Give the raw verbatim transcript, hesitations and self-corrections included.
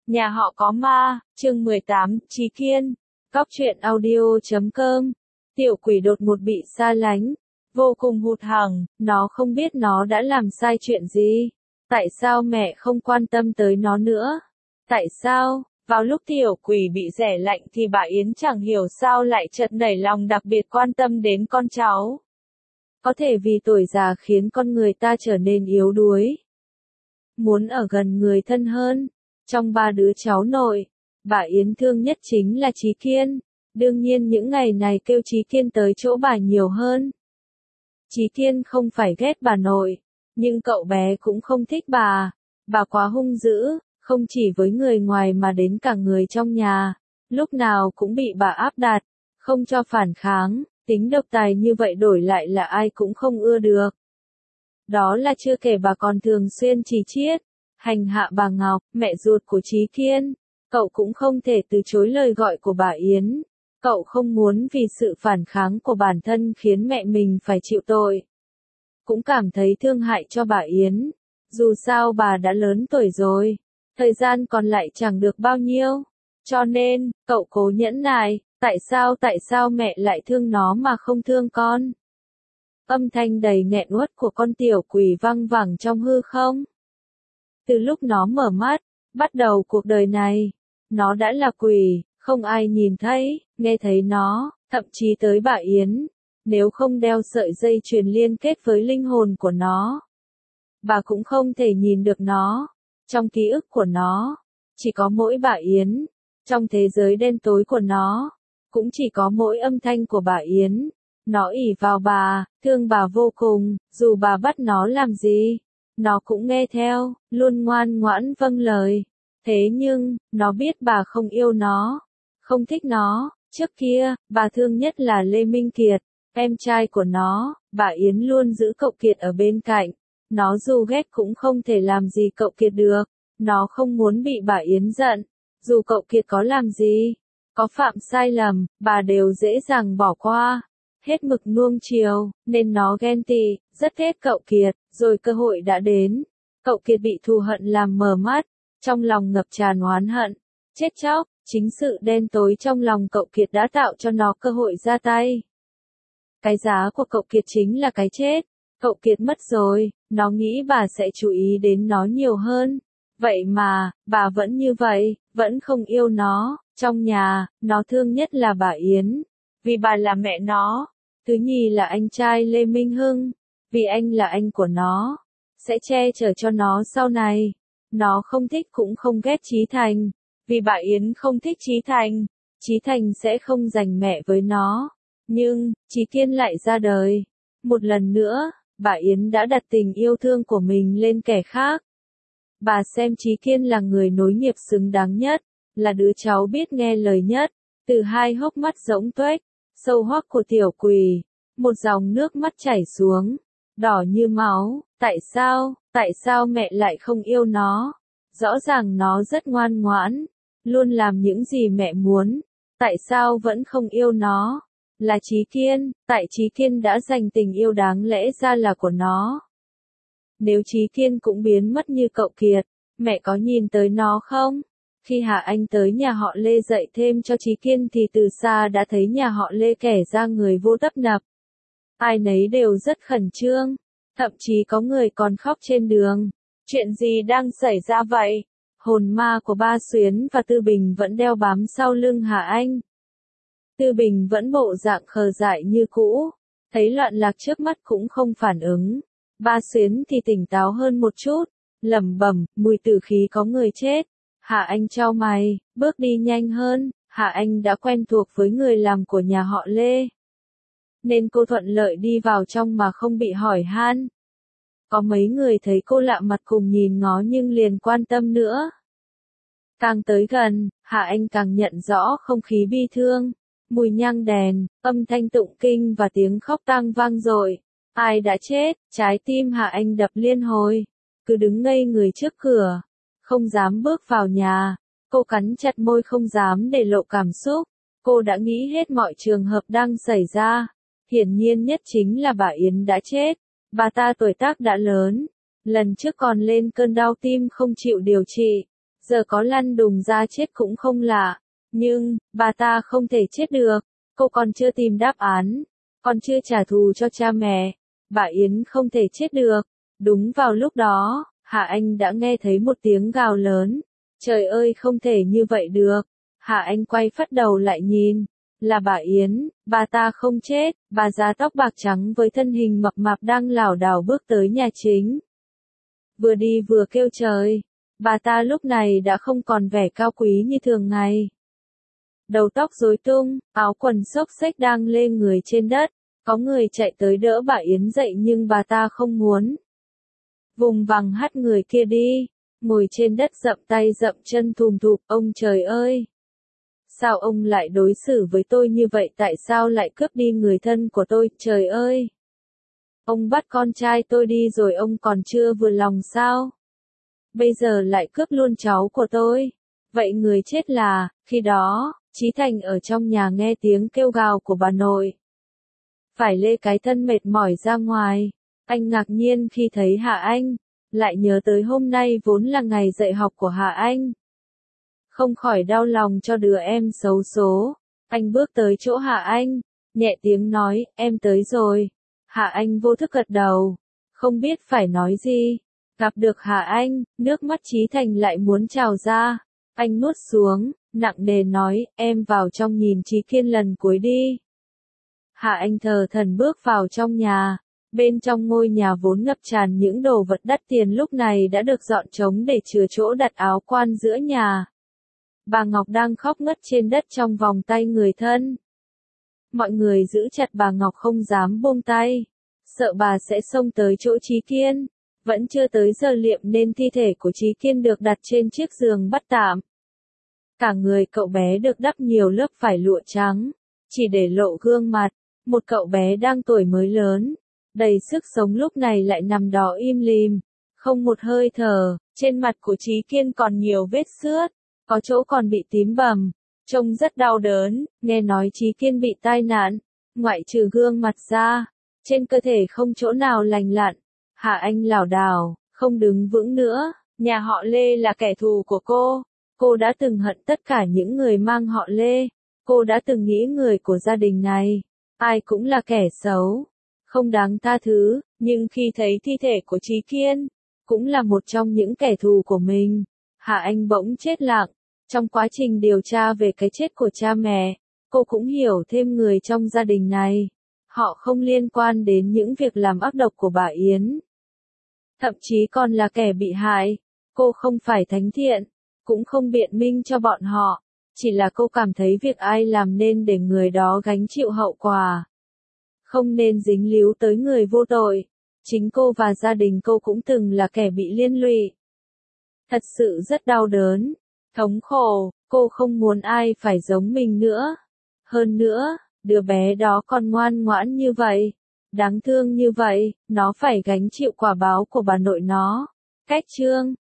Nhà họ có ma, chương mười tám, Trí Kiên. Cóc truyện audio chấm com. Tiểu quỷ đột ngột bị xa lánh, vô cùng hụt hẫng, nó không biết nó đã làm sai chuyện gì. Tại sao mẹ không quan tâm tới nó nữa? Tại sao, vào lúc tiểu quỷ bị rẻ lạnh thì bà Yến chẳng hiểu sao lại chợt nảy lòng đặc biệt quan tâm đến con cháu. Có thể vì tuổi già khiến con người ta trở nên yếu đuối, muốn ở gần người thân hơn. Trong ba đứa cháu nội, bà Yến thương nhất chính là Trí Kiên. Đương nhiên những ngày này kêu Trí Kiên tới chỗ bà nhiều hơn. Trí Kiên không phải ghét bà nội, nhưng cậu bé cũng không thích bà. Bà quá hung dữ, không chỉ với người ngoài mà đến cả người trong nhà. Lúc nào cũng bị bà áp đặt, không cho phản kháng. Tính độc tài như vậy đổi lại là ai cũng không ưa được. Đó là chưa kể bà còn thường xuyên chỉ chiết, hành hạ bà Ngọc, mẹ ruột của Trí Kiên. Cậu cũng không thể từ chối lời gọi của bà Yến. Cậu không muốn vì sự phản kháng của bản thân khiến mẹ mình phải chịu tội. Cũng cảm thấy thương hại cho bà Yến. Dù sao bà đã lớn tuổi rồi, thời gian còn lại chẳng được bao nhiêu. Cho nên, cậu cố nhẫn nại. Tại sao tại sao mẹ lại thương nó mà không thương con? Âm thanh đầy nghẹn uất của con tiểu quỷ văng vẳng trong hư không. Từ lúc nó mở mắt, bắt đầu cuộc đời này, nó đã là quỷ, không ai nhìn thấy, nghe thấy nó, thậm chí tới bà Yến. Nếu không đeo sợi dây chuyền liên kết với linh hồn của nó, bà cũng không thể nhìn được nó. Trong ký ức của nó, chỉ có mỗi bà Yến. Trong thế giới đen tối của nó, cũng chỉ có mỗi âm thanh của bà Yến. Nó ỷ vào bà, thương bà vô cùng, dù bà bắt nó làm gì, nó cũng nghe theo, luôn ngoan ngoãn vâng lời. Thế nhưng, nó biết bà không yêu nó, không thích nó. Trước kia, bà thương nhất là Lê Minh Kiệt, em trai của nó. Bà Yến luôn giữ cậu Kiệt ở bên cạnh. Nó dù ghét cũng không thể làm gì cậu Kiệt được. Nó không muốn bị bà Yến giận. Dù cậu Kiệt có làm gì, có phạm sai lầm, bà đều dễ dàng bỏ qua. Hết mực nuông chiều, nên nó ghen tị, rất ghét cậu Kiệt. Rồi cơ hội đã đến. Cậu Kiệt bị thù hận làm mờ mắt, trong lòng ngập tràn oán hận. Chết chóc, chính sự đen tối trong lòng cậu Kiệt đã tạo cho nó cơ hội ra tay. Cái giá của cậu Kiệt chính là cái chết. Cậu Kiệt mất rồi, nó nghĩ bà sẽ chú ý đến nó nhiều hơn. Vậy mà, bà vẫn như vậy, vẫn không yêu nó. Trong nhà, nó thương nhất là bà Yến, vì bà là mẹ nó. Thứ nhì là anh trai Lê Minh Hưng, vì anh là anh của nó, sẽ che chở cho nó sau này. Nó không thích cũng không ghét Trí Thành, vì bà Yến không thích Trí Thành. Trí Thành sẽ không giành mẹ với nó. Nhưng, Trí Kiên lại ra đời. Một lần nữa, bà Yến đã đặt tình yêu thương của mình lên kẻ khác. Bà xem Trí Kiên là người nối nghiệp xứng đáng nhất, là đứa cháu biết nghe lời nhất. Từ hai hốc mắt rỗng tuếch, sâu hoắc của tiểu quỷ, một dòng nước mắt chảy xuống, đỏ như máu. Tại sao, tại sao mẹ lại không yêu nó? Rõ ràng nó rất ngoan ngoãn, luôn làm những gì mẹ muốn. Tại sao vẫn không yêu nó? Là Trí Kiên, tại Trí Kiên đã dành tình yêu đáng lẽ ra là của nó. Nếu Trí Kiên cũng biến mất như cậu Kiệt, mẹ có nhìn tới nó không? Khi Hà Anh tới nhà họ Lê dạy thêm cho Trí Kiên thì từ xa đã thấy nhà họ Lê kẻ ra người vô tấp nập. Ai nấy đều rất khẩn trương, thậm chí có người còn khóc trên đường. Chuyện gì đang xảy ra vậy? Hồn ma của Ba Xuyến và Tư Bình vẫn đeo bám sau lưng Hà Anh. Tư Bình vẫn bộ dạng khờ dại như cũ, thấy loạn lạc trước mắt cũng không phản ứng. Ba Xuyến thì tỉnh táo hơn một chút, lẩm bẩm, mùi tử khí có người chết. Hà Anh chau mày, bước đi nhanh hơn. Hà Anh đã quen thuộc với người làm của nhà họ Lê, nên cô thuận lợi đi vào trong mà không bị hỏi han. Có mấy người thấy cô lạ mặt cùng nhìn ngó nhưng liền quan tâm nữa. Càng tới gần, Hà Anh càng nhận rõ không khí bi thương. Mùi nhang đèn, âm thanh tụng kinh và tiếng khóc tang vang dội. Ai đã chết? Trái tim Hà Anh đập liên hồi, cứ đứng ngây người trước cửa, không dám bước vào nhà. Cô cắn chặt môi không dám để lộ cảm xúc. Cô đã nghĩ hết mọi trường hợp đang xảy ra. Hiển nhiên nhất chính là bà Yến đã chết. Bà ta tuổi tác đã lớn, lần trước còn lên cơn đau tim không chịu điều trị, giờ có lăn đùng ra chết cũng không lạ. Nhưng, bà ta không thể chết được, cô còn chưa tìm đáp án, còn chưa trả thù cho cha mẹ, bà Yến không thể chết được. Đúng vào lúc đó, Hạ Anh đã nghe thấy một tiếng gào lớn. Trời ơi, không thể như vậy được. Hạ Anh quay phắt đầu lại nhìn, là bà Yến, bà ta không chết, bà già tóc bạc trắng với thân hình mập mạp đang lảo đảo bước tới nhà chính. Vừa đi vừa kêu trời, bà ta lúc này đã không còn vẻ cao quý như thường ngày. Đầu tóc rối tung, áo quần xốc xếch đang lê người trên đất, có người chạy tới đỡ bà Yến dậy nhưng bà ta không muốn. Vùng vằng hắt người kia đi, ngồi trên đất dậm tay dậm chân thùm thụp, ông trời ơi! Sao ông lại đối xử với tôi như vậy, tại sao lại cướp đi người thân của tôi, trời ơi! Ông bắt con trai tôi đi rồi ông còn chưa vừa lòng sao? Bây giờ lại cướp luôn cháu của tôi. Vậy người chết là, khi đó, Chí Thành ở trong nhà nghe tiếng kêu gào của bà nội. Phải lê cái thân mệt mỏi ra ngoài, anh ngạc nhiên khi thấy Hạ Anh, lại nhớ tới hôm nay vốn là ngày dạy học của Hạ Anh. Không khỏi đau lòng cho đứa em xấu số, anh bước tới chỗ Hạ Anh, nhẹ tiếng nói, em tới rồi. Hạ Anh vô thức gật đầu, không biết phải nói gì. Gặp được Hạ Anh, nước mắt Chí Thành lại muốn trào ra. Anh nuốt xuống, nặng nề nói, em vào trong nhìn Chí Kiên lần cuối đi. Hạ Anh thờ thần bước vào trong nhà. Bên trong ngôi nhà vốn ngập tràn những đồ vật đắt tiền lúc này đã được dọn trống để chừa chỗ đặt áo quan giữa nhà. Bà Ngọc đang khóc ngất trên đất trong vòng tay người thân. Mọi người giữ chặt bà Ngọc không dám buông tay, sợ bà sẽ xông tới chỗ Chí Kiên. Vẫn chưa tới giờ liệm nên thi thể của Chí Kiên được đặt trên chiếc giường bắt tạm. Cả người cậu bé được đắp nhiều lớp vải lụa trắng, chỉ để lộ gương mặt, một cậu bé đang tuổi mới lớn, đầy sức sống lúc này lại nằm đó im lìm, không một hơi thở. Trên mặt của Chí Kiên còn nhiều vết xước, có chỗ còn bị tím bầm, trông rất đau đớn. Nghe nói Chí Kiên bị tai nạn, ngoại trừ gương mặt ra, trên cơ thể không chỗ nào lành lặn. Hạ Anh lảo đảo, không đứng vững nữa. Nhà họ Lê là kẻ thù của cô. Cô đã từng hận tất cả những người mang họ Lê. Cô đã từng nghĩ người của gia đình này, ai cũng là kẻ xấu, không đáng tha thứ. Nhưng khi thấy thi thể của Chí Kiên, cũng là một trong những kẻ thù của mình, Hạ Anh bỗng chết lặng. Trong quá trình điều tra về cái chết của cha mẹ, cô cũng hiểu thêm người trong gia đình này. Họ không liên quan đến những việc làm ác độc của bà Yến. Thậm chí còn là kẻ bị hại. Cô không phải thánh thiện, cũng không biện minh cho bọn họ. Chỉ là cô cảm thấy việc ai làm nên để người đó gánh chịu hậu quả. Không nên dính líu tới người vô tội. Chính cô và gia đình cô cũng từng là kẻ bị liên lụy. Thật sự rất đau đớn, thống khổ, cô không muốn ai phải giống mình nữa. Hơn nữa, đứa bé đó còn ngoan ngoãn như vậy, đáng thương như vậy, nó phải gánh chịu quả báo của bà nội nó. Cách chương